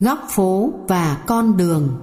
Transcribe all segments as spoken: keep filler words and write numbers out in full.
Góc phố và con đường.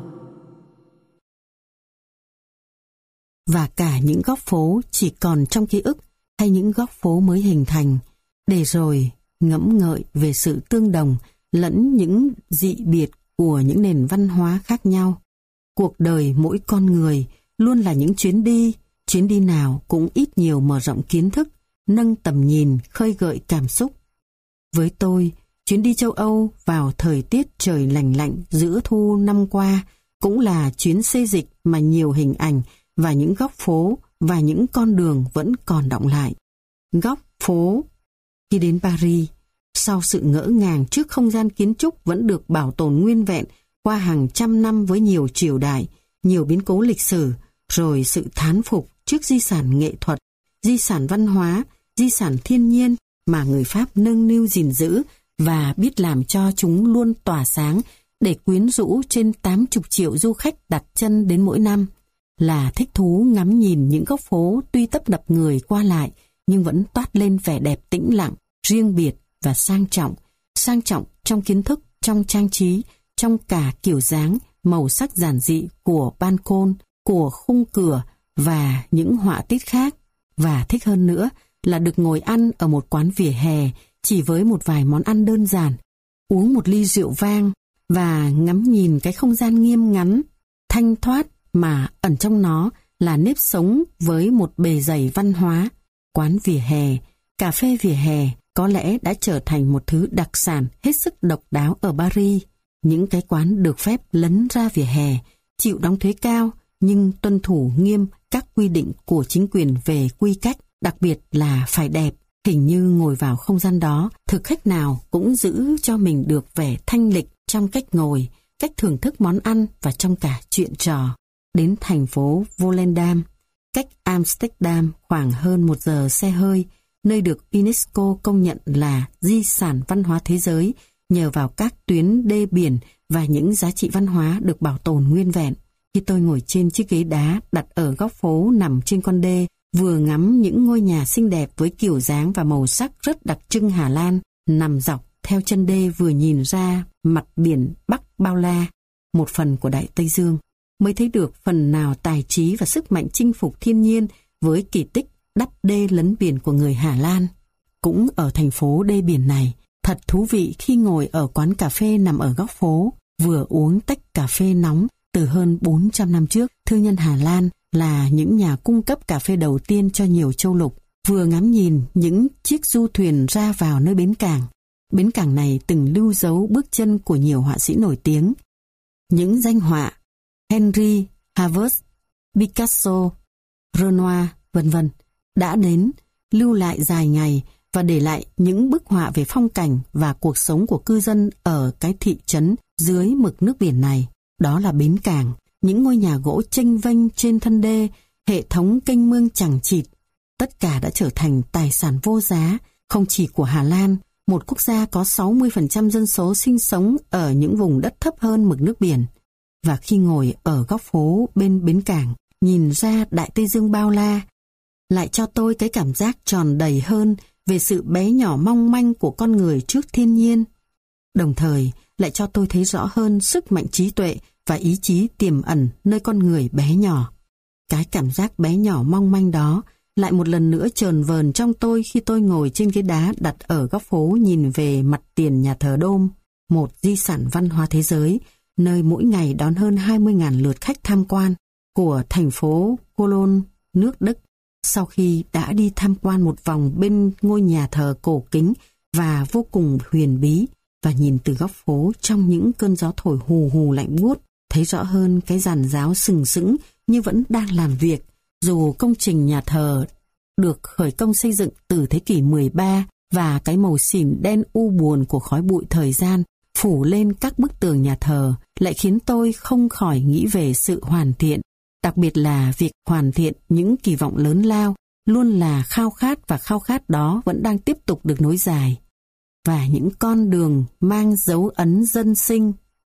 Và cả những góc phố chỉ còn trong ký ức hay những góc phố mới hình thành, để rồi ngẫm ngợi về sự tương đồng lẫn những dị biệt của những nền văn hóa khác nhau. Cuộc đời mỗi con người luôn là những chuyến đi, chuyến đi nào cũng ít nhiều mở rộng kiến thức, nâng tầm nhìn, khơi gợi cảm xúc. Với tôi, chuyến đi châu Âu vào thời tiết trời lành lạnh giữa thu năm qua cũng là chuyến xê dịch mà nhiều hình ảnh và những góc phố và những con đường vẫn còn đọng lại. Góc phố. Khi đến Paris, sau sự ngỡ ngàng trước không gian kiến trúc vẫn được bảo tồn nguyên vẹn qua hàng trăm năm với nhiều triều đại, nhiều biến cố lịch sử, rồi sự thán phục trước di sản nghệ thuật, di sản văn hóa, di sản thiên nhiên mà người Pháp nâng niu gìn giữ và biết làm cho chúng luôn tỏa sáng để quyến rũ trên tám mươi triệu du khách đặt chân đến mỗi năm, là thích thú ngắm nhìn những góc phố tuy tấp nập người qua lại nhưng vẫn toát lên vẻ đẹp tĩnh lặng, riêng biệt và sang trọng, sang trọng trong kiến thức, trong trang trí, trong cả kiểu dáng, màu sắc giản dị của ban công, của khung cửa và những họa tiết khác. Và thích hơn nữa là được ngồi ăn ở một quán vỉa hè chỉ với một vài món ăn đơn giản, uống một ly rượu vang và ngắm nhìn cái không gian nghiêm ngắn, thanh thoát mà ẩn trong nó là nếp sống với một bề dày văn hóa. Quán vỉa hè, cà phê vỉa hè có lẽ đã trở thành một thứ đặc sản hết sức độc đáo ở Paris. Những cái quán được phép lấn ra vỉa hè, chịu đóng thuế cao nhưng tuân thủ nghiêm các quy định của chính quyền về quy cách, đặc biệt là phải đẹp. Hình như ngồi vào không gian đó, thực khách nào cũng giữ cho mình được vẻ thanh lịch trong cách ngồi, cách thưởng thức món ăn và trong cả chuyện trò. Đến thành phố Volendam, cách Amsterdam khoảng hơn một giờ xe hơi, nơi được UNESCO công nhận là di sản văn hóa thế giới nhờ vào các tuyến đê biển và những giá trị văn hóa được bảo tồn nguyên vẹn. Khi tôi ngồi trên chiếc ghế đá đặt ở góc phố nằm trên con đê, vừa ngắm những ngôi nhà xinh đẹp với kiểu dáng và màu sắc rất đặc trưng Hà Lan nằm dọc theo chân đê, vừa nhìn ra mặt biển Bắc bao la, một phần của Đại Tây Dương, mới thấy được phần nào tài trí và sức mạnh chinh phục thiên nhiên với kỳ tích đắp đê lấn biển của người Hà Lan. Cũng ở thành phố đê biển này, thật thú vị khi ngồi ở quán cà phê nằm ở góc phố, vừa uống tách cà phê nóng từ hơn bốn trăm năm trước, thương nhân Hà Lan là những nhà cung cấp cà phê đầu tiên cho nhiều châu lục, vừa ngắm nhìn những chiếc du thuyền ra vào nơi bến cảng. Bến cảng này từng lưu dấu bước chân của nhiều họa sĩ nổi tiếng. Những danh họa Henry Havers, Picasso, Renoir, vân vân đã đến, lưu lại dài ngày và để lại những bức họa về phong cảnh và cuộc sống của cư dân ở cái thị trấn dưới mực nước biển này. Đó là bến cảng, những ngôi nhà gỗ chênh vênh trên thân đê, hệ thống kênh mương chằng chịt. Tất cả đã trở thành tài sản vô giá, không chỉ của Hà Lan, một quốc gia có sáu mươi phần trăm dân số sinh sống ở những vùng đất thấp hơn mực nước biển. Và khi ngồi ở góc phố bên bến cảng, nhìn ra Đại Tây Dương bao la, lại cho tôi cái cảm giác tròn đầy hơn về sự bé nhỏ mong manh của con người trước thiên nhiên. Đồng thời, lại cho tôi thấy rõ hơn sức mạnh trí tuệ và ý chí tiềm ẩn nơi con người bé nhỏ. Cái cảm giác bé nhỏ mong manh đó lại một lần nữa chờn vờn trong tôi khi tôi ngồi trên ghế đá đặt ở góc phố nhìn về mặt tiền nhà thờ Đôm, một di sản văn hóa thế giới, nơi mỗi ngày đón hơn hai mươi nghìn lượt khách tham quan của thành phố Cologne, nước Đức. Sau khi đã đi tham quan một vòng bên ngôi nhà thờ cổ kính và vô cùng huyền bí, và nhìn từ góc phố trong những cơn gió thổi hù hù lạnh buốt, thấy rõ hơn cái giàn giáo sừng sững như vẫn đang làm việc, dù công trình nhà thờ được khởi công xây dựng từ thế kỷ mười ba và cái màu xỉn đen u buồn của khói bụi thời gian phủ lên các bức tường nhà thờ lại khiến tôi không khỏi nghĩ về sự hoàn thiện, đặc biệt là việc hoàn thiện những kỳ vọng lớn lao, luôn là khao khát, và khao khát đó vẫn đang tiếp tục được nối dài. Và những con đường mang dấu ấn dân sinh.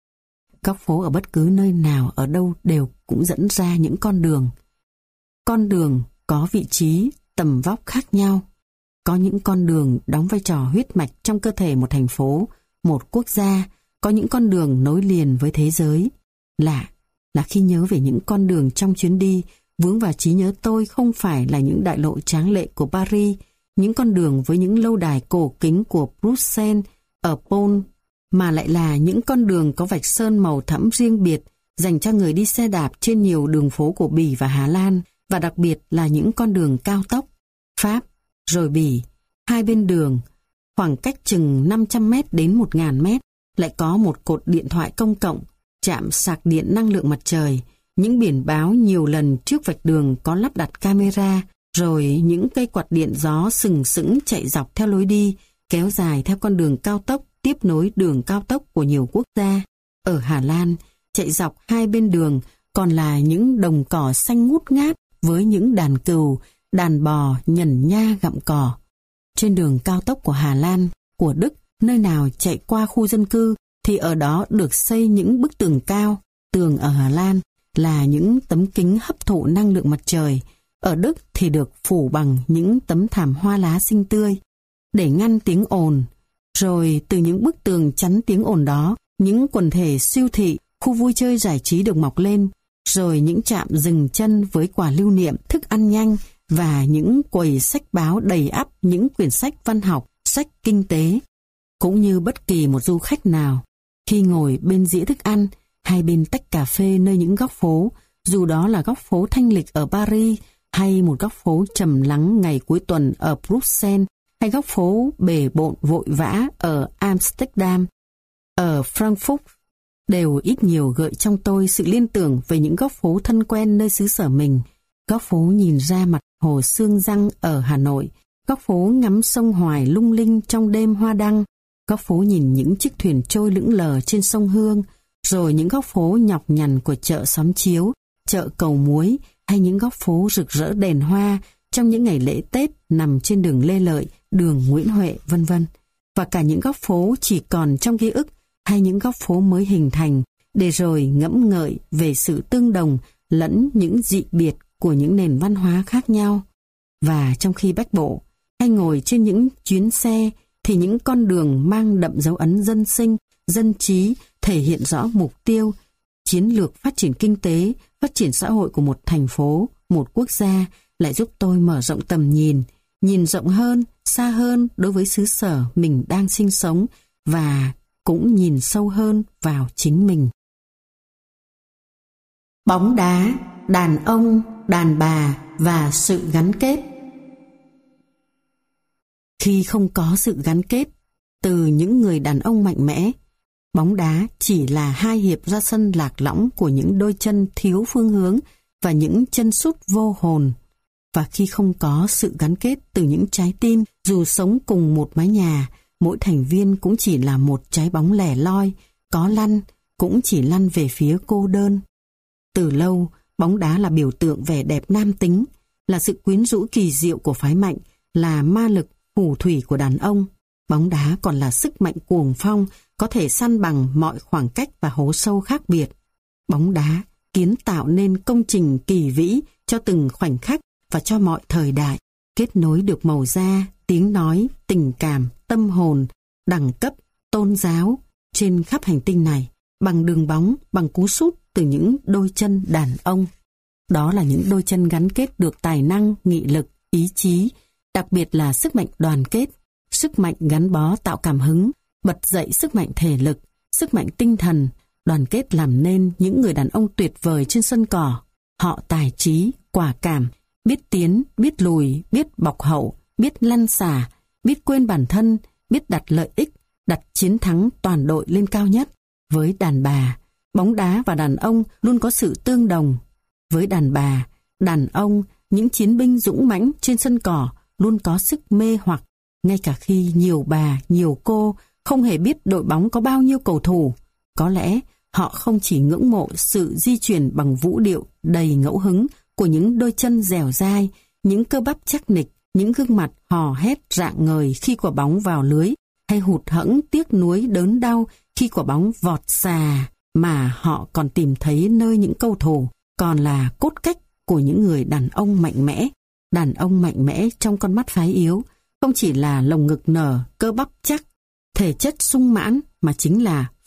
Góc phố ở bất cứ nơi nào ở đâu đều cũng dẫn ra những con đường. Con đường có vị trí, tầm vóc khác nhau. Có những con đường đóng vai trò huyết mạch trong cơ thể một thành phố, một quốc gia, có những con đường nối liền với thế giới. Lạ là khi nhớ về những con đường trong chuyến đi, vướng vào trí nhớ tôi không phải là những đại lộ tráng lệ của Paris, những con đường với những lâu đài cổ kính của Bruxelles ở Pont, mà lại là những con đường có vạch sơn màu thẫm riêng biệt dành cho người đi xe đạp trên nhiều đường phố của Bỉ và Hà Lan, và đặc biệt là những con đường cao tốc. Pháp, rồi Bỉ, hai bên đường, khoảng cách chừng năm trăm mét đến một nghìn mét, lại có một cột điện thoại công cộng, trạm sạc điện năng lượng mặt trời, những biển báo nhiều lần trước vạch đường có lắp đặt camera, rồi những cây quạt điện gió sừng sững chạy dọc theo lối đi, kéo dài theo con đường cao tốc tiếp nối đường cao tốc của nhiều quốc gia. Ở Hà Lan, chạy dọc hai bên đường còn là những đồng cỏ xanh ngút ngát với những đàn cừu, đàn bò nhẩn nha gặm cỏ. Trên đường cao tốc của Hà Lan, của Đức, nơi nào chạy qua khu dân cư thì ở đó được xây những bức tường cao. Tường ở Hà Lan là những tấm kính hấp thụ năng lượng mặt trời. Ở Đức thì được phủ bằng những tấm thảm hoa lá xinh tươi để ngăn tiếng ồn. Rồi từ những bức tường chắn tiếng ồn đó, những quần thể siêu thị, khu vui chơi giải trí được mọc lên. Rồi những trạm dừng chân với quà lưu niệm, thức ăn nhanh và những quầy sách báo đầy ắp những quyển sách văn học, sách kinh tế. Cũng như bất kỳ một du khách nào, khi ngồi bên dĩa thức ăn hay bên tách cà phê nơi những góc phố, dù đó là góc phố thanh lịch ở Paris hay một góc phố trầm lắng ngày cuối tuần ở Bruxelles hay góc phố bề bộn vội vã ở Amsterdam, ở Frankfurt, đều ít nhiều gợi trong tôi sự liên tưởng về những góc phố thân quen nơi xứ sở mình. Góc phố nhìn ra mặt hồ Sương Răng ở Hà Nội, góc phố ngắm sông Hoài lung linh trong đêm hoa đăng, góc phố nhìn những chiếc thuyền trôi lững lờ trên sông Hương, rồi những góc phố nhọc nhằn của chợ Xóm Chiếu, chợ Cầu Muối, hay những góc phố rực rỡ đèn hoa trong những ngày lễ Tết nằm trên đường Lê Lợi, đường Nguyễn Huệ, vân vân. Và cả những góc phố chỉ còn trong ký ức hay những góc phố mới hình thành, để rồi ngẫm ngợi về sự tương đồng lẫn những dị biệt của những nền văn hóa khác nhau. Và trong khi bách bộ hay ngồi trên những chuyến xe thì những con đường mang đậm dấu ấn dân sinh, dân trí thể hiện rõ mục tiêu, chiến lược phát triển kinh tế, phát triển xã hội của một thành phố, một quốc gia lại giúp tôi mở rộng tầm nhìn, nhìn rộng hơn, xa hơn đối với xứ sở mình đang sinh sống và cũng nhìn sâu hơn vào chính mình. Bóng đá, đàn ông, đàn bà và sự gắn kết. Khi không có sự gắn kết từ những người đàn ông mạnh mẽ, bóng đá chỉ là hai hiệp ra sân lạc lõng của những đôi chân thiếu phương hướng và những chân sút vô hồn. Và khi không có sự gắn kết từ những trái tim, dù sống cùng một mái nhà, mỗi thành viên cũng chỉ là một trái bóng lẻ loi, có lăn cũng chỉ lăn về phía cô đơn. Từ lâu, bóng đá là biểu tượng vẻ đẹp nam tính, là sự quyến rũ kỳ diệu của phái mạnh, là ma lực phù thủy của đàn ông. Bóng đá còn là sức mạnh cuồng phong, có thể săn bằng mọi khoảng cách và hố sâu khác biệt. Bóng đá kiến tạo nên công trình kỳ vĩ cho từng khoảnh khắc và cho mọi thời đại, kết nối được màu da, tiếng nói, tình cảm, tâm hồn, đẳng cấp, tôn giáo trên khắp hành tinh này, bằng đường bóng, bằng cú sút từ những đôi chân đàn ông. Đó là những đôi chân gắn kết được tài năng, nghị lực, ý chí, đặc biệt là sức mạnh đoàn kết, sức mạnh gắn bó tạo cảm hứng, bật dậy sức mạnh thể lực, sức mạnh tinh thần, đoàn kết làm nên những người đàn ông tuyệt vời trên sân cỏ. Họ tài trí, quả cảm, biết tiến, biết lùi, biết bọc hậu, biết lăn xả, biết quên bản thân, biết đặt lợi ích, đặt chiến thắng toàn đội lên cao nhất. Với đàn bà, bóng đá và đàn ông luôn có sự tương đồng. Với đàn bà, đàn ông, những chiến binh dũng mãnh trên sân cỏ luôn có sức mê hoặc, ngay cả khi nhiều bà, nhiều cô không hề biết đội bóng có bao nhiêu cầu thủ. Có lẽ họ không chỉ ngưỡng mộ sự di chuyển bằng vũ điệu đầy ngẫu hứng của những đôi chân dẻo dai, những cơ bắp chắc nịch, những gương mặt hò hét rạng ngời khi quả bóng vào lưới, hay hụt hẫng tiếc nuối đớn đau khi quả bóng vọt xà, mà họ còn tìm thấy nơi những cầu thủ còn là cốt cách của những người đàn ông mạnh mẽ. Đàn ông mạnh mẽ trong con mắt phái yếu không chỉ là lồng ngực nở, cơ bắp chắc, thể chất sung mãn, mà chính là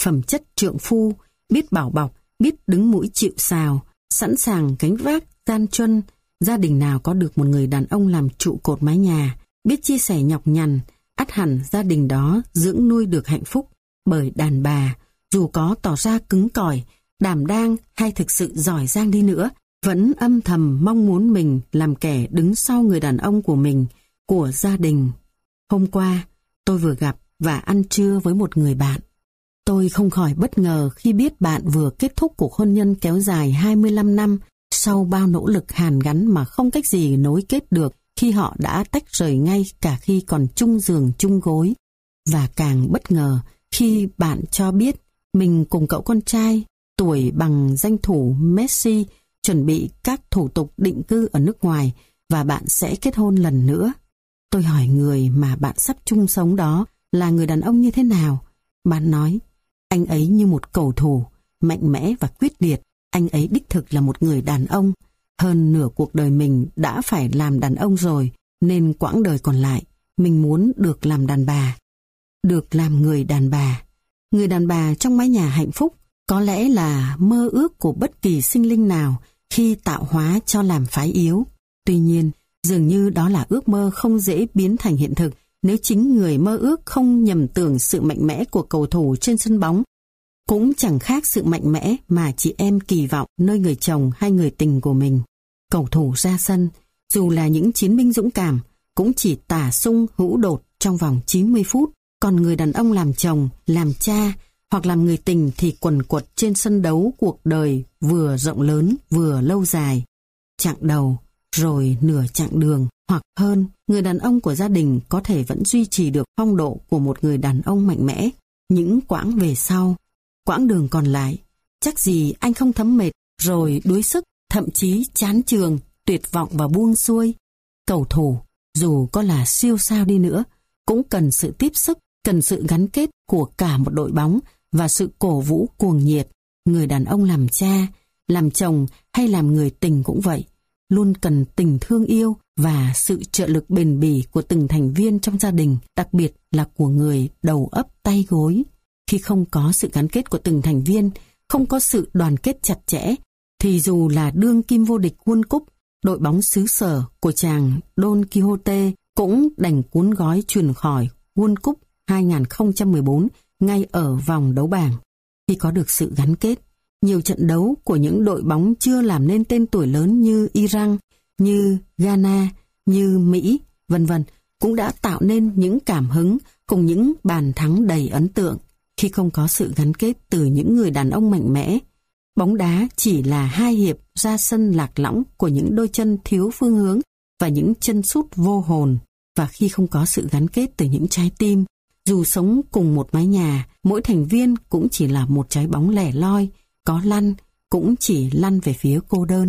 phẩm chất trượng phu, biết bảo bọc, biết đứng mũi chịu sào, sẵn sàng gánh vác gian truân. Gia đình nào có được một người đàn ông làm trụ cột mái nhà, biết chia sẻ nhọc nhằn, ắt hẳn gia đình đó dưỡng nuôi được hạnh phúc. Bởi đàn bà, dù có tỏ ra cứng cỏi, đảm đang hay thực sự giỏi giang đi nữa, vẫn âm thầm mong muốn mình làm kẻ đứng sau người đàn ông của mình, của gia đình. Hôm qua, tôi vừa gặp và ăn trưa với một người bạn. Tôi không khỏi bất ngờ khi biết bạn vừa kết thúc cuộc hôn nhân kéo dài hai mươi lăm năm sau bao nỗ lực hàn gắn mà không cách gì nối kết được khi họ đã tách rời ngay cả khi còn chung giường chung gối. Và càng bất ngờ khi bạn cho biết mình cùng cậu con trai tuổi bằng danh thủ Messi chuẩn bị các thủ tục định cư ở nước ngoài và bạn sẽ kết hôn lần nữa. Tôi hỏi người mà bạn sắp chung sống đó là người đàn ông như thế nào. Bạn nói, anh ấy như một cầu thủ, mạnh mẽ và quyết liệt. Anh ấy đích thực là một người đàn ông. Hơn nửa cuộc đời mình đã phải làm đàn ông rồi, nên quãng đời còn lại, mình muốn được làm đàn bà. Được làm người đàn bà. Người đàn bà trong mái nhà hạnh phúc có lẽ là mơ ước của bất kỳ sinh linh nào khi tạo hóa cho làm phái yếu. Tuy nhiên, dường như đó là ước mơ không dễ biến thành hiện thực nếu chính người mơ ước không nhầm tưởng sự mạnh mẽ của cầu thủ trên sân bóng. Cũng chẳng khác sự mạnh mẽ mà chị em kỳ vọng nơi người chồng hay người tình của mình. Cầu thủ ra sân, dù là những chiến binh dũng cảm, cũng chỉ tả sung hữu đột trong vòng chín mươi phút. Còn người đàn ông làm chồng, làm cha hoặc làm người tình thì quần quật trên sân đấu cuộc đời vừa rộng lớn vừa lâu dài. Chặng đầu, rồi nửa chặng đường hoặc hơn, người đàn ông của gia đình có thể vẫn duy trì được phong độ của một người đàn ông mạnh mẽ. Những quãng về sau, quãng đường còn lại, chắc gì anh không thấm mệt, rồi đuối sức, thậm chí chán chường, tuyệt vọng và buông xuôi. Cầu thủ, dù có là siêu sao đi nữa, cũng cần sự tiếp sức, cần sự gắn kết của cả một đội bóng và sự cổ vũ cuồng nhiệt. Người đàn ông làm cha, làm chồng hay làm người tình cũng vậy, luôn cần tình thương yêu và sự trợ lực bền bỉ của từng thành viên trong gia đình, đặc biệt là của người đầu ấp tay gối. Khi không có sự gắn kết của từng thành viên, không có sự đoàn kết chặt chẽ, thì dù là đương kim vô địch World Cup, đội bóng xứ sở của chàng Don Quixote cũng đành cuốn gói chuyền khỏi World Cup hai không một bốn ngay ở vòng đấu bảng. Khi có được sự gắn kết, nhiều trận đấu của những đội bóng chưa làm nên tên tuổi lớn như Iran, như Ghana, như Mỹ, vân vân cũng đã tạo nên những cảm hứng cùng những bàn thắng đầy ấn tượng. Khi không có sự gắn kết từ những người đàn ông mạnh mẽ, bóng đá chỉ là hai hiệp ra sân lạc lõng của những đôi chân thiếu phương hướng và những chân sút vô hồn. Và khi không có sự gắn kết từ những trái tim, dù sống cùng một mái nhà, mỗi thành viên cũng chỉ là một trái bóng lẻ loi, có lăn cũng chỉ lăn về phía cô đơn.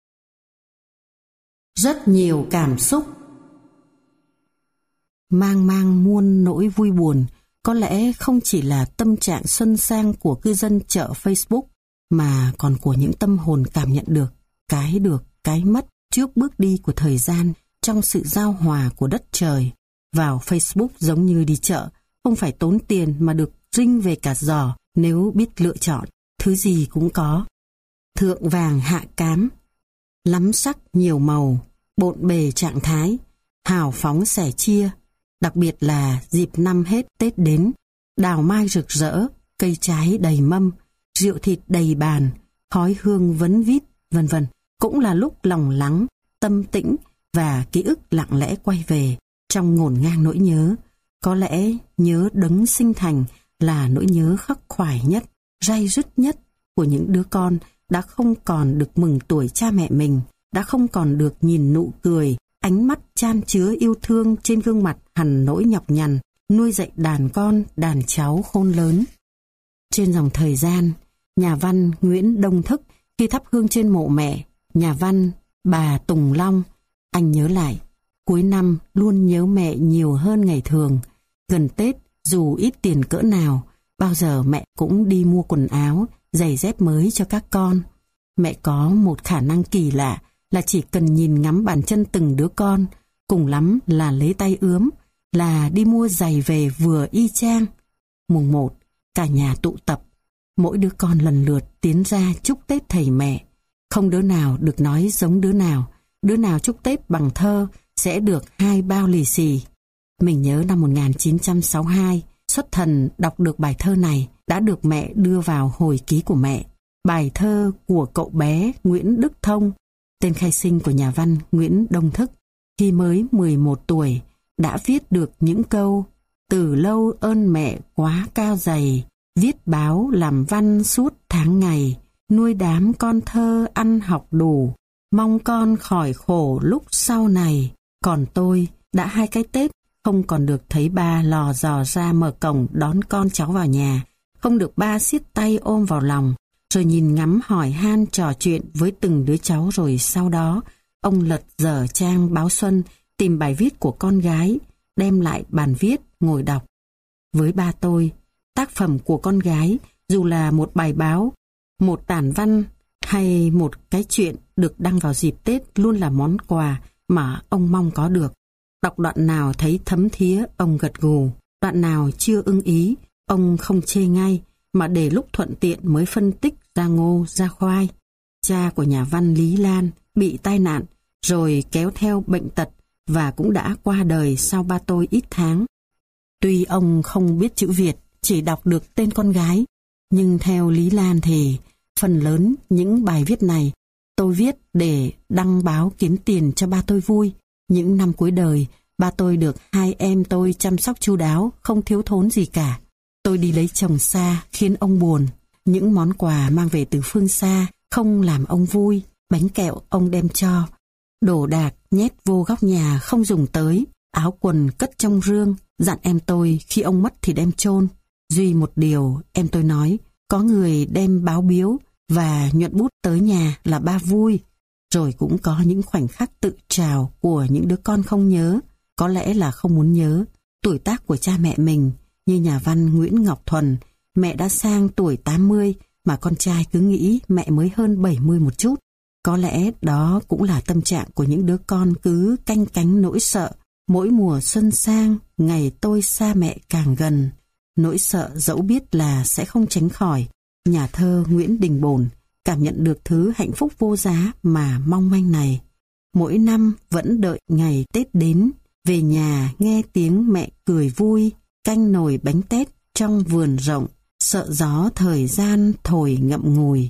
Rất nhiều cảm xúc, mang mang muôn nỗi vui buồn, có lẽ không chỉ là tâm trạng xuân sang của cư dân chợ Facebook, mà còn của những tâm hồn cảm nhận được cái được, cái mất trước bước đi của thời gian trong sự giao hòa của đất trời. Vào Facebook giống như đi chợ, không phải tốn tiền mà được rinh về cả giỏ nếu biết lựa chọn, thứ gì cũng có. Thượng vàng hạ cám, lắm sắc nhiều màu, bộn bề trạng thái, hào phóng sẻ chia, đặc biệt là dịp năm hết Tết đến, đào mai rực rỡ, cây trái đầy mâm, rượu thịt đầy bàn, khói hương vấn vít, vân vân, cũng là lúc lòng lắng, tâm tĩnh và ký ức lặng lẽ quay về trong ngổn ngang nỗi nhớ. Có lẽ nhớ đấng sinh thành là nỗi nhớ khắc khoải nhất, ray rứt nhất của những đứa con đã không còn được mừng tuổi cha mẹ mình, đã không còn được nhìn nụ cười, ánh mắt chan chứa yêu thương trên gương mặt hằn nỗi nhọc nhằn, nuôi dạy đàn con, đàn cháu khôn lớn. Trên dòng thời gian, nhà văn Nguyễn Đông Thức khi thắp hương trên mộ mẹ, nhà văn bà Tùng Long, anh nhớ lại, cuối năm luôn nhớ mẹ nhiều hơn ngày thường. Gần Tết, dù ít tiền cỡ nào, bao giờ mẹ cũng đi mua quần áo, giày dép mới cho các con. Mẹ có một khả năng kỳ lạ là chỉ cần nhìn ngắm bàn chân từng đứa con, cùng lắm là lấy tay ướm, là đi mua giày về vừa y chang. Mùng một, cả nhà tụ tập. Mỗi đứa con lần lượt tiến ra chúc Tết thầy mẹ. Không đứa nào được nói giống đứa nào. Đứa nào chúc Tết bằng thơ sẽ được hai bao lì xì. Mình nhớ năm một nghìn chín trăm sáu mươi hai, Xuất Thần đọc được bài thơ này đã được mẹ đưa vào hồi ký của mẹ. Bài thơ của cậu bé Nguyễn Đức Thông, tên khai sinh của nhà văn Nguyễn Đông Thức, khi mới mười một tuổi đã viết được những câu: từ lâu ơn mẹ quá cao dày, viết báo làm văn suốt tháng ngày, nuôi đám con thơ ăn học đủ, mong con khỏi khổ lúc sau này. Còn tôi đã hai cái Tết không còn được thấy ba lò dò ra mở cổng đón con cháu vào nhà, không được ba siết tay ôm vào lòng, rồi nhìn ngắm hỏi han trò chuyện với từng đứa cháu. Rồi sau đó ông lật dở trang báo Xuân, tìm bài viết của con gái, đem lại bàn viết ngồi đọc. Với ba tôi, tác phẩm của con gái, dù là một bài báo, một tản văn hay một cái chuyện được đăng vào dịp Tết, luôn là món quà mà ông mong có được. Đọc đoạn nào thấy thấm thía, ông gật gù. Đoạn nào chưa ưng ý, ông không chê ngay, mà để lúc thuận tiện mới phân tích ra ngô ra khoai. Cha của nhà văn Lý Lan bị tai nạn, rồi kéo theo bệnh tật và cũng đã qua đời sau ba tôi ít tháng. Tuy ông không biết chữ Việt, chỉ đọc được tên con gái, nhưng theo Lý Lan thì phần lớn những bài viết này tôi viết để đăng báo kiếm tiền cho ba tôi vui. Những năm cuối đời, ba tôi được hai em tôi chăm sóc chu đáo, không thiếu thốn gì cả. Tôi đi lấy chồng xa khiến ông buồn. Những món quà mang về từ phương xa không làm ông vui. Bánh kẹo ông đem cho, đồ đạc nhét vô góc nhà không dùng tới, áo quần cất trong rương, dặn em tôi khi ông mất thì đem chôn. Duy một điều em tôi nói, có người đem báo biếu và nhuận bút tới nhà là ba vui. Rồi cũng có những khoảnh khắc tự trào của những đứa con không nhớ, có lẽ là không muốn nhớ. Tuổi tác của cha mẹ mình, như nhà văn Nguyễn Ngọc Thuần, mẹ đã sang tuổi tám mươi mà con trai cứ nghĩ mẹ mới hơn bảy mươi một chút. Có lẽ đó cũng là tâm trạng của những đứa con cứ canh cánh nỗi sợ. Mỗi mùa xuân sang, ngày tôi xa mẹ càng gần. Nỗi sợ dẫu biết là sẽ không tránh khỏi. Nhà thơ Nguyễn Đình Bồn cảm nhận được thứ hạnh phúc vô giá mà mong manh này. Mỗi năm vẫn đợi ngày Tết đến, về nhà nghe tiếng mẹ cười vui, canh nồi bánh tét trong vườn rộng, sợ gió thời gian thổi ngậm ngùi.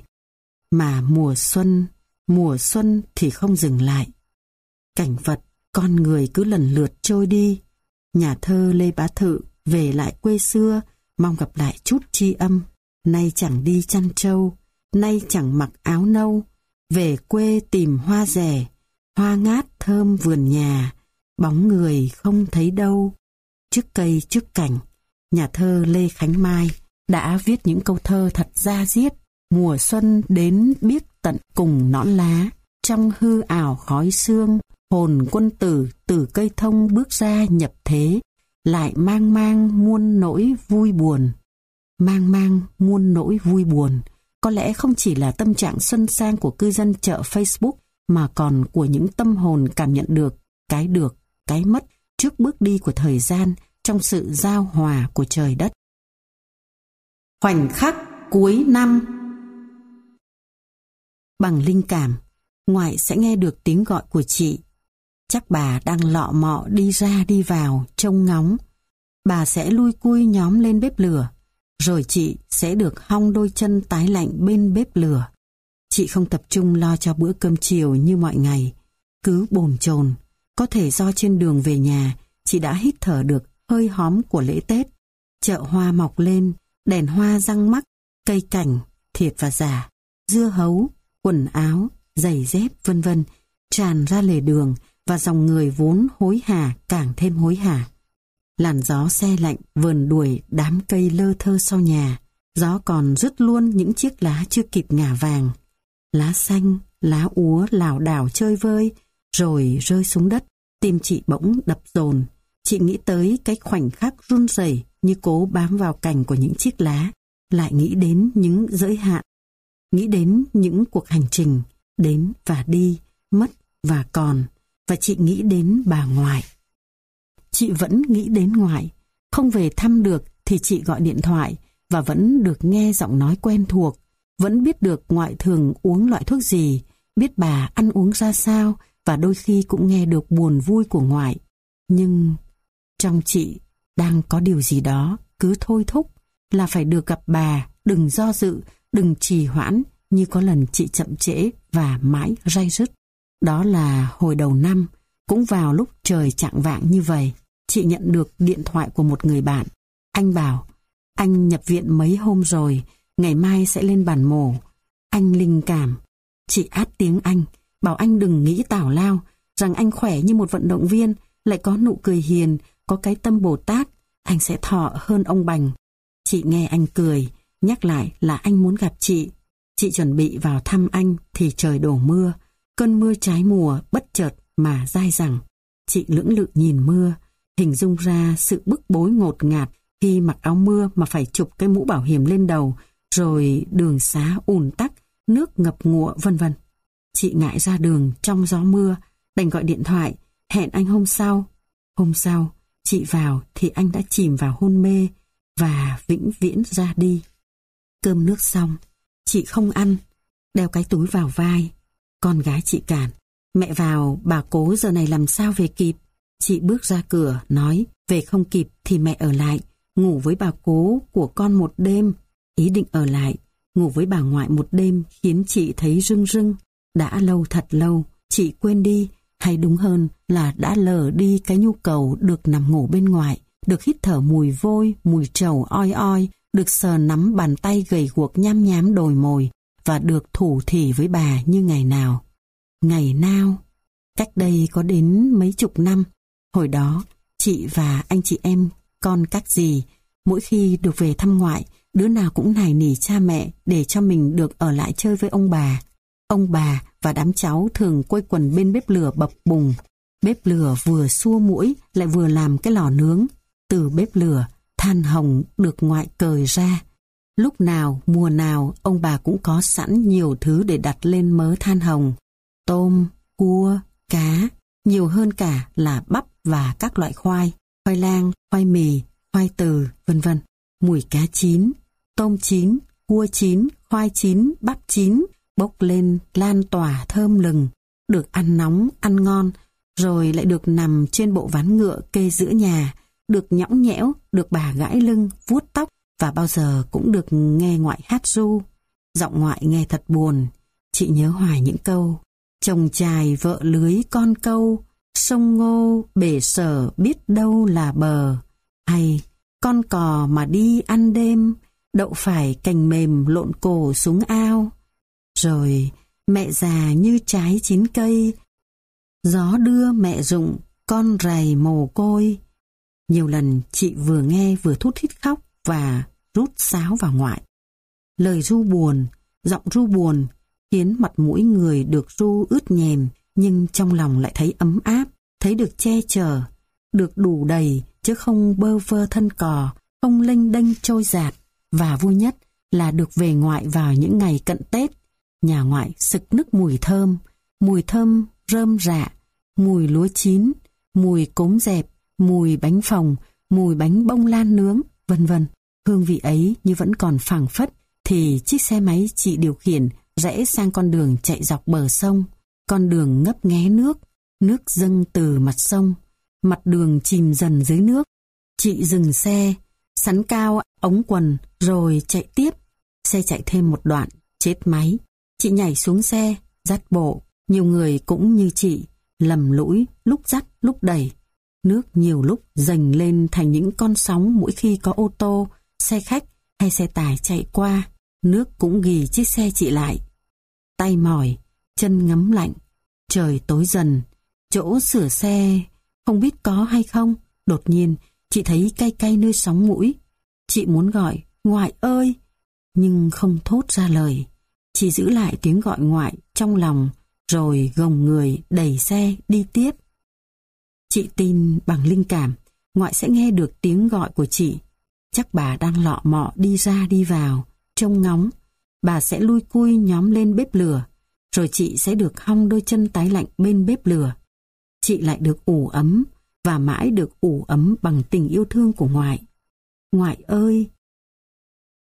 Mà mùa xuân, mùa xuân thì không dừng lại. Cảnh vật, con người cứ lần lượt trôi đi. Nhà thơ Lê Bá Thự về lại quê xưa, mong gặp lại chút tri âm. Nay chẳng đi chăn trâu, nay chẳng mặc áo nâu, về quê tìm hoa rẻ, hoa ngát thơm vườn nhà, bóng người không thấy đâu. Trước cây trước cảnh, nhà thơ Lê Khánh Mai đã viết những câu thơ thật da diết. Mùa xuân đến biết tận cùng nõn lá, trong hư ảo khói sương, hồn quân tử từ cây thông bước ra nhập thế, lại mang mang muôn nỗi vui buồn. Mang mang muôn nỗi vui buồn, có lẽ không chỉ là tâm trạng xuân sang của cư dân chợ Facebook, mà còn của những tâm hồn cảm nhận được cái được, cái mất trước bước đi của thời gian trong sự giao hòa của trời đất. Khoảnh khắc cuối năm. Bằng linh cảm, ngoại sẽ nghe được tiếng gọi của chị. Chắc bà đang lọ mọ đi ra đi vào, trông ngóng. Bà sẽ lui cui nhóm lên bếp lửa, rồi chị sẽ được hong đôi chân tái lạnh bên bếp lửa. Chị không tập trung lo cho bữa cơm chiều như mọi ngày, cứ bồn chồn. Có thể do trên đường về nhà, chị đã hít thở được hơi hóm của lễ Tết. Chợ hoa mọc lên, đèn hoa răng mắc, cây cảnh, thiệt và giả, dưa hấu, quần áo, giày dép vân vân tràn ra lề đường, và dòng người vốn hối hả càng thêm hối hả. Làn gió se lạnh vờn đuổi đám cây lơ thơ sau nhà. Gió còn rứt luôn những chiếc lá chưa kịp ngả vàng. Lá xanh, lá úa lảo đảo chơi vơi, rồi rơi xuống đất. Tim chị bỗng đập dồn. Chị nghĩ tới cái khoảnh khắc run rẩy như cố bám vào cành của những chiếc lá. Lại nghĩ đến những giới hạn. Nghĩ đến những cuộc hành trình, đến và đi, mất và còn. Và chị nghĩ đến bà ngoại. Chị vẫn nghĩ đến ngoại. Không về thăm được thì chị gọi điện thoại, và vẫn được nghe giọng nói quen thuộc, vẫn biết được ngoại thường uống loại thuốc gì, biết bà ăn uống ra sao và đôi khi cũng nghe được buồn vui của ngoại. Nhưng trong chị đang có điều gì đó cứ thôi thúc là phải được gặp bà, đừng do dự, đừng trì hoãn như có lần chị chậm trễ và mãi ray rứt. Đó là hồi đầu năm, cũng vào lúc trời chạng vạng như vậy, chị nhận được điện thoại của một người bạn. Anh bảo, anh nhập viện mấy hôm rồi, ngày mai sẽ lên bàn mổ. Anh linh cảm. Chị át tiếng anh, bảo anh đừng nghĩ tào lao, rằng anh khỏe như một vận động viên, lại có nụ cười hiền, có cái tâm Bồ Tát, anh sẽ thọ hơn ông Bành. Chị nghe anh cười, nhắc lại là anh muốn gặp chị. Chị chuẩn bị vào thăm anh thì trời đổ mưa, cơn mưa trái mùa bất chợt mà dai dẳng. Chị lưỡng lự nhìn mưa, hình dung ra sự bức bối ngột ngạt khi mặc áo mưa mà phải chụp cái mũ bảo hiểm lên đầu, rồi đường xá ùn tắc, nước ngập ngụa vân vân. Chị ngại ra đường trong gió mưa, đành gọi điện thoại, hẹn anh hôm sau. Hôm sau, chị vào thì anh đã chìm vào hôn mê và vĩnh viễn ra đi. Cơm nước xong, chị không ăn, đeo cái túi vào vai. Con gái chị cản, mẹ vào, bà cố giờ này làm sao về kịp. Chị bước ra cửa, nói, về không kịp thì mẹ ở lại, ngủ với bà cố của con một đêm. Ý định ở lại, ngủ với bà ngoại một đêm khiến chị thấy rưng rưng. Đã lâu thật lâu, chị quên đi, hay đúng hơn là đã lờ đi cái nhu cầu được nằm ngủ bên ngoài, được hít thở mùi vôi, mùi trầu oi oi, được sờ nắm bàn tay gầy guộc nham nhám đồi mồi và được thủ thỉ với bà như ngày nào. Ngày nào? Cách đây có đến mấy chục năm. Hồi đó, chị và anh chị em, con các dì, mỗi khi được về thăm ngoại, đứa nào cũng nài nỉ cha mẹ để cho mình được ở lại chơi với ông bà. Ông bà và đám cháu thường quây quần bên bếp lửa bập bùng. Bếp lửa vừa xua muỗi lại vừa làm cái lò nướng. Từ bếp lửa, than hồng được ngoại cời ra. Lúc nào, mùa nào, ông bà cũng có sẵn nhiều thứ để đặt lên mớ than hồng. Tôm, cua, cá, nhiều hơn cả là bắp và các loại khoai, khoai lang, khoai mì, khoai từ, vân vân. Mùi cá chín, tôm chín, cua chín, khoai chín, bắp chín, bốc lên lan tỏa thơm lừng, được ăn nóng, ăn ngon, rồi lại được nằm trên bộ ván ngựa kê giữa nhà, được nhõng nhẽo, được bà gãi lưng, vuốt tóc và bao giờ cũng được nghe ngoại hát ru. Giọng ngoại nghe thật buồn, chị nhớ hoài những câu: chồng chài vợ lưới con câu, sông ngô bể sở biết đâu là bờ, hay con cò mà đi ăn đêm, đậu phải cành mềm lộn cổ xuống ao. Rồi mẹ già như trái chín cây, gió đưa mẹ rụng con rầy mồ côi. Nhiều lần chị vừa nghe vừa thút thít khóc và rút sáo vào ngoại. Lời ru buồn, giọng ru buồn khiến mặt mũi người được ru ướt nhèm, nhưng trong lòng lại thấy ấm áp, thấy được che chở, được đủ đầy chứ không bơ vơ thân cò, không lênh đênh trôi dạt. Và vui nhất là được về ngoại vào những ngày cận Tết. Nhà ngoại sực nức mùi thơm, mùi thơm rơm rạ, mùi lúa chín, mùi cốm dẹp, mùi bánh phồng, mùi bánh bông lan nướng, vân vân. Hương vị ấy như vẫn còn phảng phất thì chiếc xe máy chị điều khiển rẽ sang con đường chạy dọc bờ sông. Con đường ngấp nghé nước, nước dâng từ mặt sông, mặt đường chìm dần dưới nước. Chị dừng xe, sắn cao ống quần rồi chạy tiếp. Xe chạy thêm một đoạn, chết máy. Chị nhảy xuống xe, dắt bộ. Nhiều người cũng như chị, lầm lũi, lúc dắt lúc đẩy. Nước nhiều lúc dành lên thành những con sóng mỗi khi có ô tô, xe khách hay xe tải chạy qua. Nước cũng ghì chiếc xe chị lại. Tay mỏi, chân ngấm lạnh, trời tối dần. Chỗ sửa xe không biết có hay không. Đột nhiên chị thấy cay cay nơi sóng mũi. Chị muốn gọi ngoại ơi, nhưng không thốt ra lời. Chị giữ lại tiếng gọi ngoại trong lòng, rồi gồng người đẩy xe đi tiếp. Chị tin bằng linh cảm ngoại sẽ nghe được tiếng gọi của chị. Chắc bà đang lọ mọ đi ra đi vào, trông ngóng. Bà sẽ lui cui nhóm lên bếp lửa, rồi chị sẽ được hong đôi chân tái lạnh bên bếp lửa. Chị lại được ủ ấm, và mãi được ủ ấm bằng tình yêu thương của ngoại. Ngoại ơi,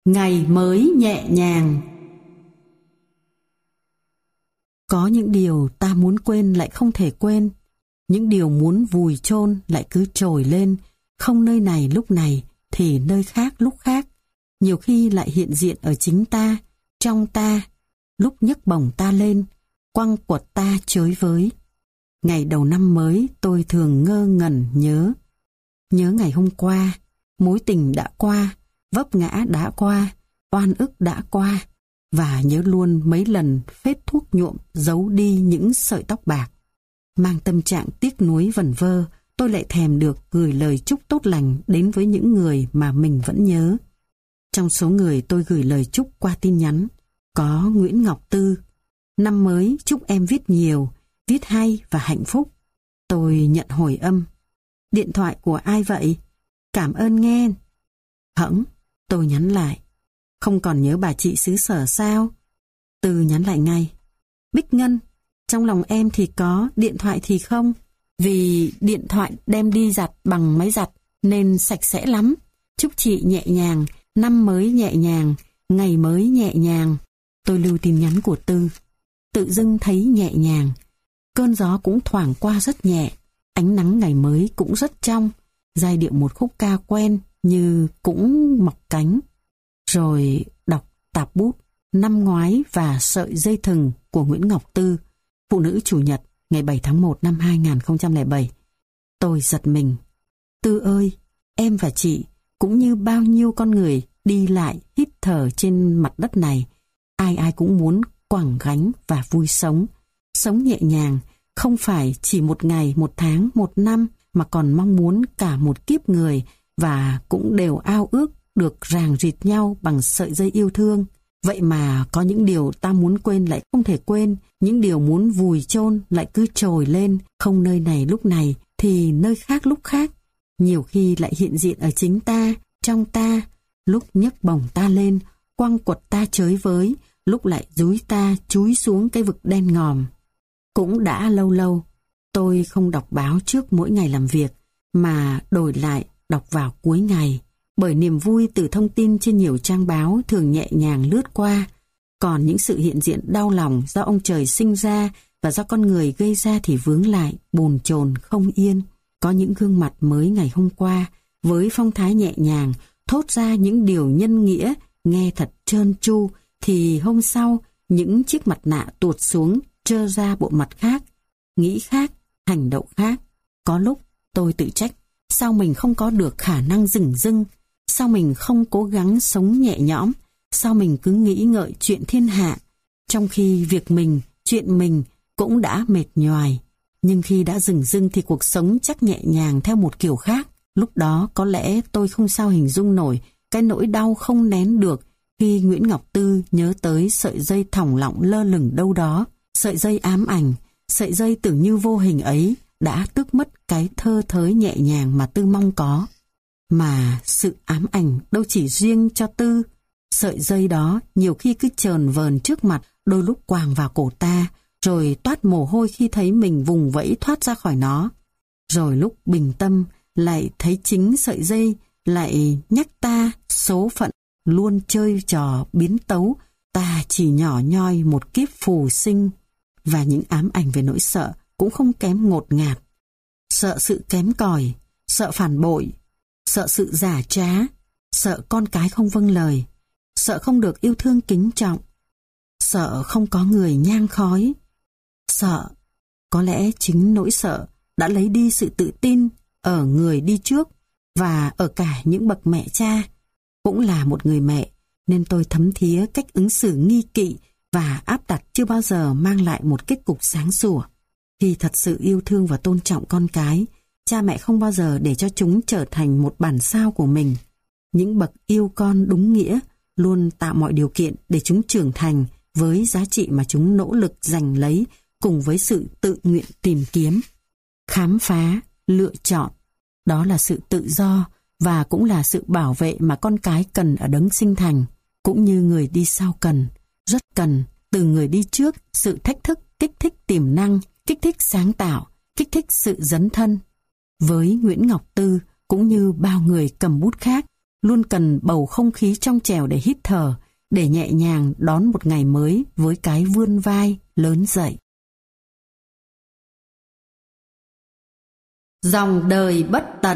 Ngày mới nhẹ nhàng. Có những điều ta muốn quên lại không thể quên, những điều muốn vùi chôn lại cứ trồi lên, không nơi này lúc này thì nơi khác lúc khác, nhiều khi lại hiện diện ở chính ta, trong ta, lúc nhấc bổng ta lên, quăng quật ta chới với. Ngày đầu năm mới tôi thường ngơ ngẩn nhớ. Nhớ ngày hôm qua, mối tình đã qua, vấp ngã đã qua, oan ức đã qua, và nhớ luôn mấy lần phết thuốc nhuộm giấu đi những sợi tóc bạc. Mang tâm trạng tiếc nuối vẩn vơ, tôi lại thèm được gửi lời chúc tốt lành đến với những người mà mình vẫn nhớ. Trong số người tôi gửi lời chúc qua tin nhắn, có Nguyễn Ngọc Tư. Năm mới chúc em viết nhiều, viết hay và hạnh phúc. Tôi nhận hồi âm. Điện thoại của ai vậy? Cảm ơn nghe. Hững, tôi nhắn lại. Không còn nhớ bà chị xứ sở sao? Tư nhắn lại ngay. Bích Ngân, trong lòng em thì có, điện thoại thì không. Vì điện thoại đem đi giặt bằng máy giặt nên sạch sẽ lắm. Chúc chị nhẹ nhàng, năm mới nhẹ nhàng, ngày mới nhẹ nhàng. Tôi lưu tin nhắn của Tư. Tự dưng thấy nhẹ nhàng. Cơn gió cũng thoảng qua rất nhẹ. Ánh nắng ngày mới cũng rất trong. Giai điệu một khúc ca quen như cũng mọc cánh. Rồi đọc tạp bút Năm ngoái và Sợi dây thừng của Nguyễn Ngọc Tư, phụ nữ chủ nhật, ngày bảy tháng một năm hai nghìn không trăm lẻ bảy. Tôi giật mình. Tư ơi, em và chị cũng như bao nhiêu con người đi lại hít thở trên mặt đất này, ai ai cũng muốn quẳng gánh và vui sống. Sống nhẹ nhàng, không phải chỉ một ngày, một tháng, một năm, mà còn mong muốn cả một kiếp người, và cũng đều ao ước được ràng rịt nhau bằng sợi dây yêu thương. Vậy mà có những điều ta muốn quên lại không thể quên, những điều muốn vùi chôn lại cứ trồi lên, không nơi này lúc này thì nơi khác lúc khác, nhiều khi lại hiện diện ở chính ta, trong ta, lúc nhấc bổng ta lên, quăng quật ta chới với, lúc lại dúi ta chúi xuống cái vực đen ngòm. Cũng đã lâu lâu, tôi không đọc báo trước mỗi ngày làm việc, mà đổi lại đọc vào cuối ngày, bởi niềm vui từ thông tin trên nhiều trang báo thường nhẹ nhàng lướt qua. Còn những sự hiện diện đau lòng do ông trời sinh ra và do con người gây ra thì vướng lại, bồn chồn không yên. Có những gương mặt mới ngày hôm qua, với phong thái nhẹ nhàng, thốt ra những điều nhân nghĩa, nghe thật trơn tru, thì hôm sau, những chiếc mặt nạ tuột xuống, trơ ra bộ mặt khác, nghĩ khác, hành động khác. Có lúc tôi tự trách, sao mình không có được khả năng dửng dưng, sao mình không cố gắng sống nhẹ nhõm, sao mình cứ nghĩ ngợi chuyện thiên hạ, trong khi việc mình, chuyện mình cũng đã mệt nhoài. Nhưng khi đã dửng dưng thì cuộc sống chắc nhẹ nhàng theo một kiểu khác. Lúc đó có lẽ tôi không sao hình dung nổi cái nỗi đau không nén được khi Nguyễn Ngọc Tư nhớ tới sợi dây thòng lọng lơ lửng đâu đó, sợi dây ám ảnh, sợi dây tưởng như vô hình ấy đã tước mất cái thơ thới nhẹ nhàng mà Tư mong có. Mà sự ám ảnh đâu chỉ riêng cho Tư, sợi dây đó nhiều khi cứ chờn vờn trước mặt, đôi lúc quàng vào cổ ta, rồi toát mồ hôi khi thấy mình vùng vẫy thoát ra khỏi nó. Rồi lúc bình tâm lại thấy chính sợi dây lại nhắc ta số phận luôn chơi trò biến tấu, ta chỉ nhỏ nhoi một kiếp phù sinh. Và những ám ảnh về nỗi sợ cũng không kém ngột ngạt. Sợ sự kém cỏi, sợ phản bội, sợ sự giả trá, sợ con cái không vâng lời, sợ không được yêu thương kính trọng, sợ không có người nhang khói. Sợ, có lẽ chính nỗi sợ đã lấy đi sự tự tin ở người đi trước và ở cả những bậc mẹ cha. Cũng là một người mẹ nên tôi thấm thía cách ứng xử nghi kỵ và áp đặt chưa bao giờ mang lại một kết cục sáng sủa. Khi thật sự yêu thương và tôn trọng con cái, cha mẹ không bao giờ để cho chúng trở thành một bản sao của mình. Những bậc yêu con đúng nghĩa luôn tạo mọi điều kiện để chúng trưởng thành với giá trị mà chúng nỗ lực giành lấy, cùng với sự tự nguyện tìm kiếm, khám phá, lựa chọn. Đó là sự tự do và cũng là sự bảo vệ mà con cái cần ở đấng sinh thành, cũng như người đi sau cần, rất cần từ người đi trước sự thách thức, kích thích tiềm năng, kích thích sáng tạo, kích thích sự dấn thân. Với Nguyễn Ngọc Tư cũng như bao người cầm bút khác, luôn cần bầu không khí trong trẻo để hít thở, để nhẹ nhàng đón một ngày mới với cái vươn vai lớn dậy. Dòng đời bất tận.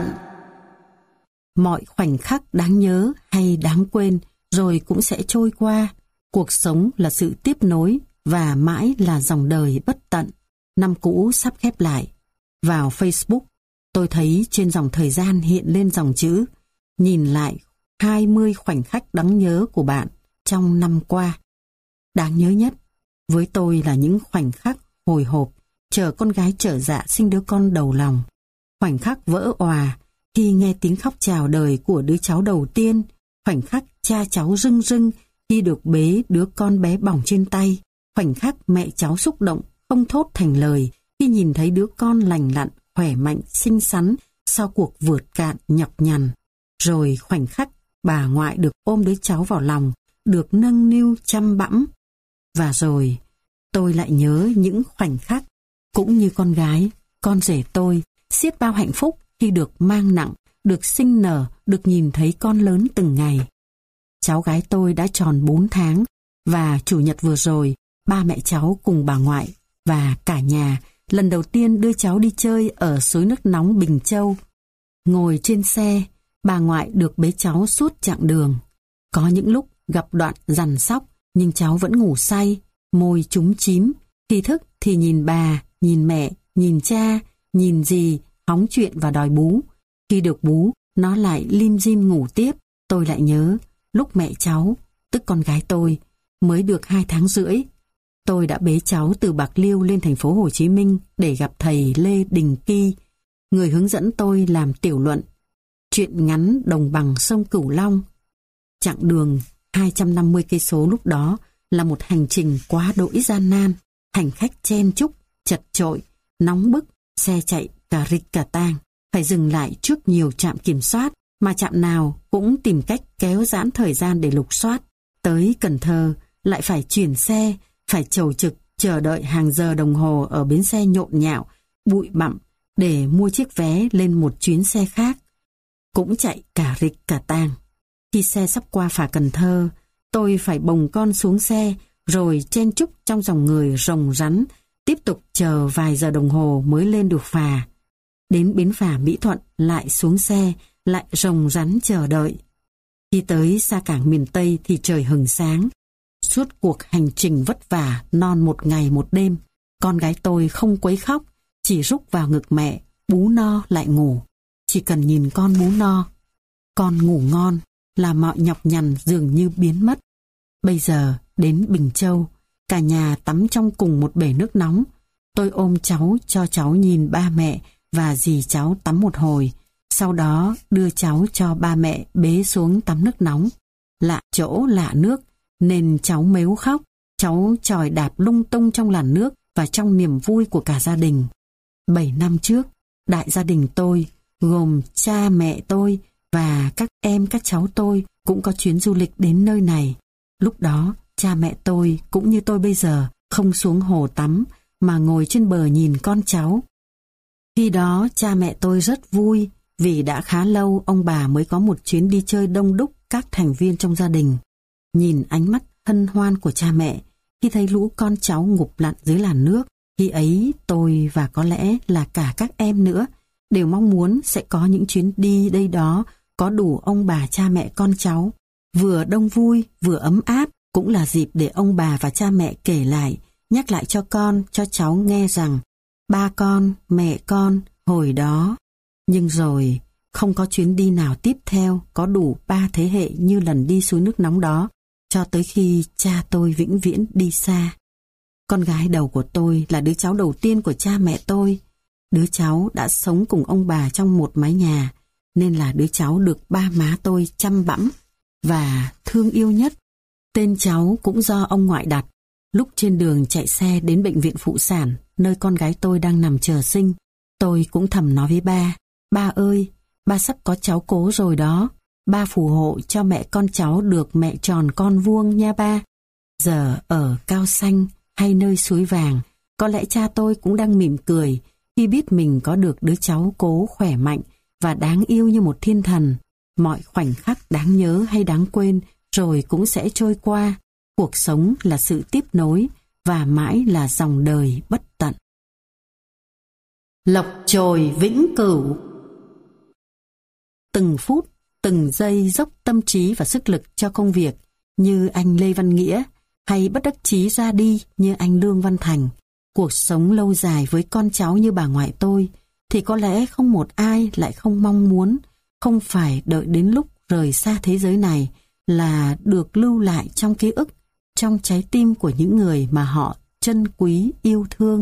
Mọi khoảnh khắc đáng nhớ hay đáng quên rồi cũng sẽ trôi qua. Cuộc sống là sự tiếp nối và mãi là dòng đời bất tận. Năm cũ sắp khép lại. Vào Facebook, tôi thấy trên dòng thời gian hiện lên dòng chữ nhìn lại hai mươi khoảnh khắc đáng nhớ của bạn trong năm qua. Đáng nhớ nhất với tôi là những khoảnh khắc hồi hộp chờ con gái trở dạ sinh đứa con đầu lòng. Khoảnh khắc vỡ òa khi nghe tiếng khóc chào đời của đứa cháu đầu tiên. Khoảnh khắc cha cháu rưng rưng khi được bế đứa con bé bỏng trên tay. Khoảnh khắc mẹ cháu xúc động không thốt thành lời khi nhìn thấy đứa con lành lặn, khỏe mạnh, xinh xắn sau cuộc vượt cạn nhọc nhằn. Rồi khoảnh khắc bà ngoại được ôm đứa cháu vào lòng, được nâng niu chăm bẵm. Và rồi tôi lại nhớ những khoảnh khắc cũng như con gái, con rể tôi xiết bao hạnh phúc khi được mang nặng, được sinh nở, được nhìn thấy con lớn từng ngày. Cháu gái tôi đã tròn bốn tháng và chủ nhật vừa rồi, ba mẹ cháu cùng bà ngoại và cả nhà lần đầu tiên đưa cháu đi chơi ở suối nước nóng Bình Châu. Ngồi trên xe, bà ngoại được bế cháu suốt chặng đường. Có những lúc gặp đoạn dằn sóc nhưng cháu vẫn ngủ say, môi chúm chím. Khi thức thì nhìn bà, nhìn mẹ, nhìn cha, nhìn dì, hóng chuyện và đòi bú. Khi được bú, nó lại lim dim ngủ tiếp. Tôi lại nhớ lúc mẹ cháu, tức con gái tôi, mới được hai tháng rưỡi. Tôi đã bế cháu từ Bạc Liêu lên thành phố Hồ Chí Minh để gặp thầy Lê Đình Kỳ, người hướng dẫn tôi làm tiểu luận Truyện ngắn đồng bằng sông Cửu Long. Chặng đường hai trăm năm mươi cây số lúc đó là một hành trình quá đỗi gian nan, hành khách chen chúc, chật chội, nóng bức, xe chạy cà rịch cà tang, phải dừng lại trước nhiều trạm kiểm soát, mà trạm nào cũng tìm cách kéo giãn thời gian để lục soát. Tới Cần Thơ lại phải chuyển xe, phải chầu trực chờ đợi hàng giờ đồng hồ ở bến xe nhộn nhạo, bụi bặm để mua chiếc vé lên một chuyến xe khác, cũng chạy cả rịch cả tang. Khi xe sắp qua phà Cần Thơ, tôi phải bồng con xuống xe rồi chen chúc trong dòng người rồng rắn, tiếp tục chờ vài giờ đồng hồ mới lên được phà. Đến bến phà Mỹ Thuận lại xuống xe, lại rồng rắn chờ đợi. Khi tới xa cảng miền Tây thì trời hừng sáng. Suốt cuộc hành trình vất vả non một ngày một đêm, con gái tôi không quấy khóc, chỉ rúc vào ngực mẹ, bú no lại ngủ. Chỉ cần nhìn con bú no, con ngủ ngon là mọi nhọc nhằn dường như biến mất. Bây giờ đến Bình Châu, cả nhà tắm trong cùng một bể nước nóng. Tôi ôm cháu cho cháu nhìn ba mẹ và dì cháu tắm một hồi, sau đó đưa cháu cho ba mẹ bế xuống tắm nước nóng. Lạ chỗ lạ nước nên cháu mếu khóc, cháu chòi đạp lung tung trong làn nước và trong niềm vui của cả gia đình. Bảy năm trước, đại gia đình tôi, gồm cha mẹ tôi và các em các cháu tôi cũng có chuyến du lịch đến nơi này. Lúc đó, cha mẹ tôi cũng như tôi bây giờ không xuống hồ tắm mà ngồi trên bờ nhìn con cháu. Khi đó cha mẹ tôi rất vui vì đã khá lâu ông bà mới có một chuyến đi chơi đông đúc các thành viên trong gia đình. Nhìn ánh mắt hân hoan của cha mẹ khi thấy lũ con cháu ngụp lặn dưới làn nước, khi ấy tôi và có lẽ là cả các em nữa đều mong muốn sẽ có những chuyến đi đây đó có đủ ông bà cha mẹ con cháu. Vừa đông vui vừa ấm áp, cũng là dịp để ông bà và cha mẹ kể lại, nhắc lại cho con, cho cháu nghe rằng ba con, mẹ con hồi đó. Nhưng rồi không có chuyến đi nào tiếp theo có đủ ba thế hệ như lần đi suối nước nóng đó, cho tới khi cha tôi vĩnh viễn đi xa. Con gái đầu của tôi là đứa cháu đầu tiên của cha mẹ tôi. Đứa cháu đã sống cùng ông bà trong một mái nhà, nên là đứa cháu được ba má tôi chăm bẵm và thương yêu nhất. Tên cháu cũng do ông ngoại đặt. Lúc trên đường chạy xe đến bệnh viện phụ sản, nơi con gái tôi đang nằm chờ sinh, tôi cũng thầm nói với ba: ba ơi, ba sắp có cháu cố rồi đó. Ba phù hộ cho mẹ con cháu được mẹ tròn con vuông nha ba. Giờ ở Cao Xanh hay nơi Suối Vàng, có lẽ cha tôi cũng đang mỉm cười khi biết mình có được đứa cháu cố khỏe mạnh và đáng yêu như một thiên thần. mọi khoảnh khắc đáng nhớ hay đáng quên rồi cũng sẽ trôi qua. Cuộc sống là sự tiếp nối và mãi là dòng đời bất tận. Lộc chồi vĩnh cửu. Từng phút, từng giây dốc tâm trí và sức lực cho công việc như anh Lê Văn Nghĩa, hay bất đắc chí ra đi như anh Lương Văn Thành, cuộc sống lâu dài với con cháu như bà ngoại tôi, thì có lẽ không một ai lại không mong muốn, không phải đợi đến lúc rời xa thế giới này là được lưu lại trong ký ức, trong trái tim của những người mà họ trân quý yêu thương.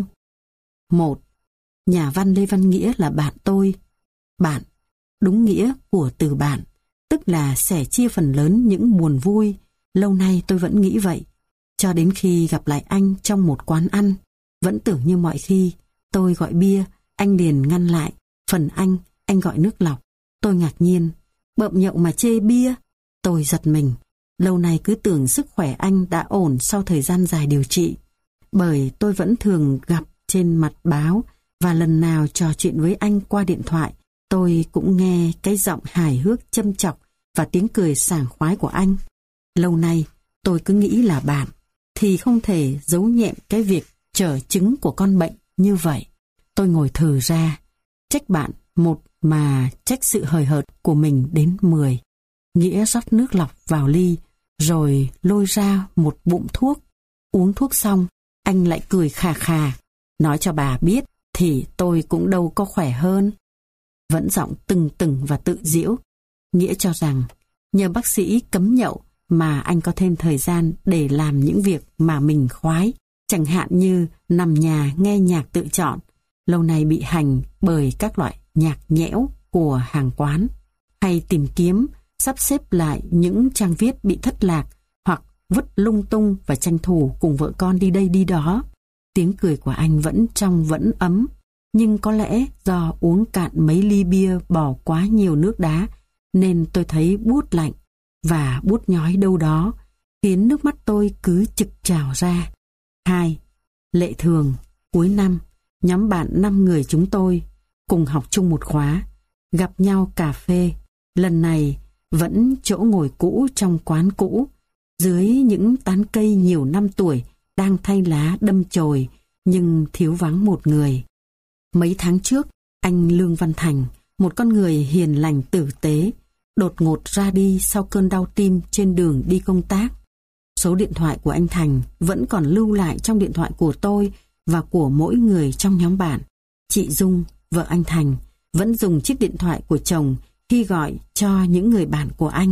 Một, nhà văn Lê Văn Nghĩa là bạn tôi. Bạn, đúng nghĩa của từ bạn, tức là sẻ chia phần lớn những buồn vui. Lâu nay tôi vẫn nghĩ vậy, cho đến khi gặp lại anh trong một quán ăn. Vẫn tưởng như mọi khi tôi gọi bia, anh liền ngăn lại. Phần anh, anh gọi nước lọc. Tôi ngạc nhiên, bợm nhậu mà chê bia. Tôi giật mình. Lâu nay cứ tưởng sức khỏe anh đã ổn sau thời gian dài điều trị. Bởi tôi vẫn thường gặp trên mặt báo, và lần nào trò chuyện với anh qua điện thoại, tôi cũng nghe cái giọng hài hước châm chọc và tiếng cười sảng khoái của anh. Lâu nay tôi cứ nghĩ là bạn, thì không thể giấu nhẹm cái việc trở chứng của con bệnh như vậy. Tôi ngồi thừ ra, trách bạn một mà trách sự hời hợt của mình đến mười. Nghĩa rót nước lọc vào ly, rồi lôi ra một bụng thuốc. Uống thuốc xong, anh lại cười khà khà. Nói cho bà biết thì tôi cũng đâu có khỏe hơn. Vẫn giọng từng từng và tự giễu. Nghĩa cho rằng nhờ bác sĩ cấm nhậu mà anh có thêm thời gian để làm những việc mà mình khoái, chẳng hạn như nằm nhà nghe nhạc tự chọn, lâu nay bị hành bởi các loại nhạc nhẽo của hàng quán, hay tìm kiếm, sắp xếp lại những trang viết bị thất lạc hoặc vứt lung tung và tranh thủ cùng vợ con đi đây đi đó. Tiếng cười của anh vẫn trong vẫn ấm, nhưng có lẽ do uống cạn mấy ly bia bỏ quá nhiều nước đá nên tôi thấy buốt lạnh và buốt nhói đâu đó, khiến nước mắt tôi cứ trực trào ra. Hai, lệ thường, cuối năm, nhóm bạn năm người chúng tôi cùng học chung một khóa, gặp nhau cà phê. Lần này vẫn chỗ ngồi cũ trong quán cũ, dưới những tán cây nhiều năm tuổi đang thay lá đâm chồi, nhưng thiếu vắng một người. Mấy tháng trước, anh Lương Văn Thành, một con người hiền lành tử tế, đột ngột ra đi sau cơn đau tim trên đường đi công tác. Số điện thoại của anh Thành vẫn còn lưu lại trong điện thoại của tôi và của mỗi người trong nhóm bạn. Chị Dung, vợ anh Thành, vẫn dùng chiếc điện thoại của chồng khi gọi cho những người bạn của anh.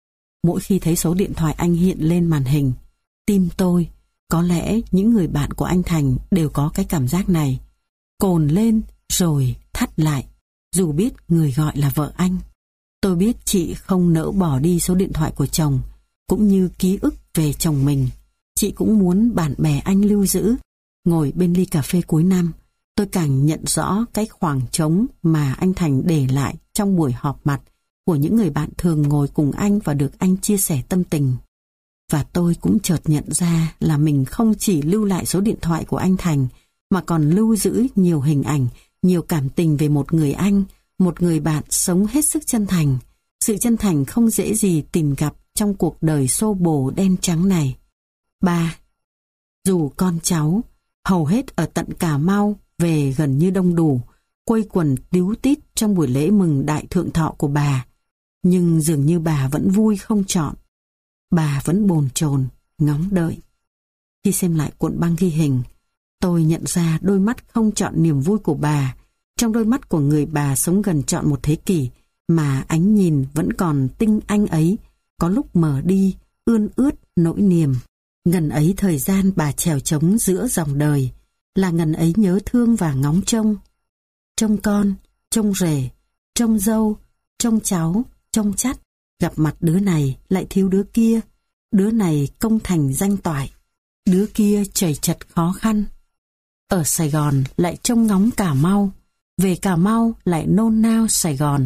Mỗi khi thấy số điện thoại anh hiện lên màn hình, tim tôi, có lẽ những người bạn của anh Thành đều có cái cảm giác này, cồn lên rồi thắt lại, dù biết người gọi là vợ anh. Tôi biết chị không nỡ bỏ đi số điện thoại của chồng, cũng như ký ức về chồng mình. Chị cũng muốn bạn bè anh lưu giữ. Ngồi bên ly cà phê cuối năm, tôi càng nhận rõ cái khoảng trống mà anh Thành để lại trong buổi họp mặt của những người bạn thường ngồi cùng anh và được anh chia sẻ tâm tình. Và tôi cũng chợt nhận ra là mình không chỉ lưu lại số điện thoại của anh Thành, mà còn lưu giữ nhiều hình ảnh, nhiều cảm tình về một người anh, một người bạn sống hết sức chân thành. Sự chân thành không dễ gì tìm gặp trong cuộc đời xô bồ đen trắng này. Ba, dù con cháu, hầu hết ở tận Cà Mau, về gần như đông đủ, quây quần tíu tít trong buổi lễ mừng đại thượng thọ của bà. Nhưng dường như bà vẫn vui không chọn. Bà vẫn bồn chồn, ngóng đợi. Khi xem lại cuộn băng ghi hình, tôi nhận ra đôi mắt không chọn niềm vui của bà. Trong đôi mắt của người bà sống gần trọn một thế kỷ, mà ánh nhìn vẫn còn tinh anh ấy, có lúc mờ đi, ươn ướt nỗi niềm. Ngần ấy thời gian bà trèo trống giữa dòng đời, là ngần ấy nhớ thương và ngóng trông. Trông con, trông rể, trông dâu, trông cháu, trông chắt. Gặp mặt đứa này lại thiếu đứa kia, đứa này công thành danh toại, đứa kia chầy chật khó khăn. Ở Sài Gòn lại trông ngóng Cà Mau, về Cà Mau lại nôn nao Sài Gòn.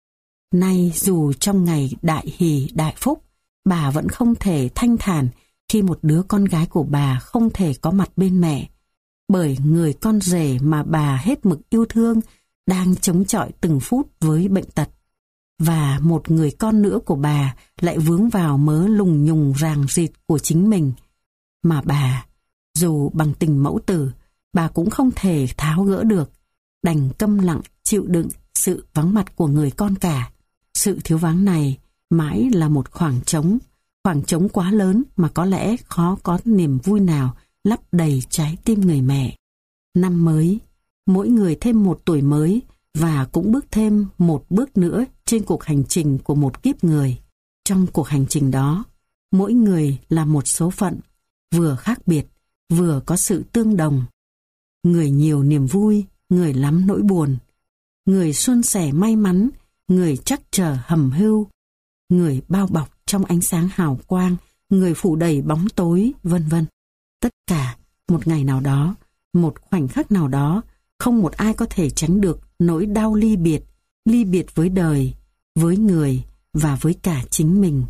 Nay dù trong ngày đại hỷ đại phúc, bà vẫn không thể thanh thản khi một đứa con gái của bà không thể có mặt bên mẹ, bởi người con rể mà bà hết mực yêu thương đang chống chọi từng phút với bệnh tật. và một người con nữa của bà lại vướng vào mớ lùng nhùng ràng rịt của chính mình. Mà bà, dù bằng tình mẫu tử, bà cũng không thể tháo gỡ được, đành câm lặng chịu đựng sự vắng mặt của người con cả. Sự thiếu vắng này mãi là một khoảng trống, khoảng trống quá lớn mà có lẽ khó có niềm vui nào lấp đầy trái tim người mẹ. Năm mới, mỗi người thêm một tuổi mới và cũng bước thêm một bước nữa trên cuộc hành trình của một kiếp người. Trong cuộc hành trình đó, mỗi người là một số phận, vừa khác biệt, vừa có sự tương đồng. Người nhiều niềm vui, người lắm nỗi buồn. Người suôn sẻ may mắn, người trắc trở hầm hưu. Người bao bọc trong ánh sáng hào quang, người phủ đầy bóng tối, vân vân. Tất cả một ngày nào đó, một khoảnh khắc nào đó, không một ai có thể tránh được nỗi đau ly biệt, ly biệt với đời, với người và với cả chính mình.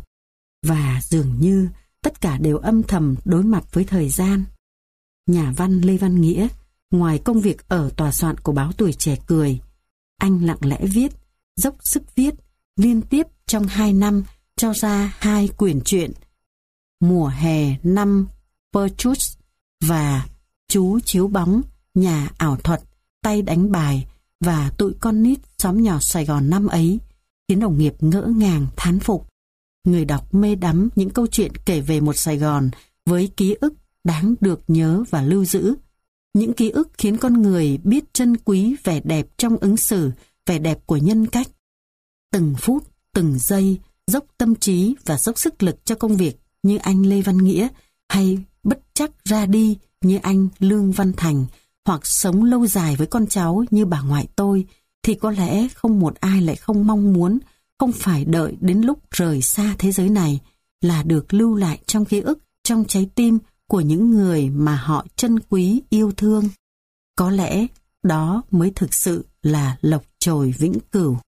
Và dường như tất cả đều âm thầm đối mặt với thời gian. Nhà văn Lê Văn Nghĩa, ngoài công việc ở tòa soạn của báo Tuổi Trẻ cười, anh lặng lẽ viết, dốc sức viết, liên tiếp trong hai năm cho ra hai quyển truyện Mùa hè năm Purchase và Chú chiếu bóng, Nhà ảo thuật, Tay đánh bài và Tụi con nít xóm nhỏ Sài Gòn năm ấy, khiến đồng nghiệp ngỡ ngàng thán phục. Người đọc mê đắm những câu chuyện kể về một Sài Gòn với ký ức đáng được nhớ và lưu giữ. Những ký ức khiến con người biết trân quý vẻ đẹp trong ứng xử, vẻ đẹp của nhân cách. Từng phút, từng giây, dốc tâm trí và dốc sức lực cho công việc như anh Lê Văn Nghĩa, hay bất chắc ra đi như anh Lương Văn Thành, hoặc sống lâu dài với con cháu như bà ngoại tôi, thì có lẽ không một ai lại không mong muốn, không phải đợi đến lúc rời xa thế giới này, là được lưu lại trong ký ức, trong trái tim của những người mà họ trân quý yêu thương. Có lẽ đó mới thực sự là lộc chồi vĩnh cửu.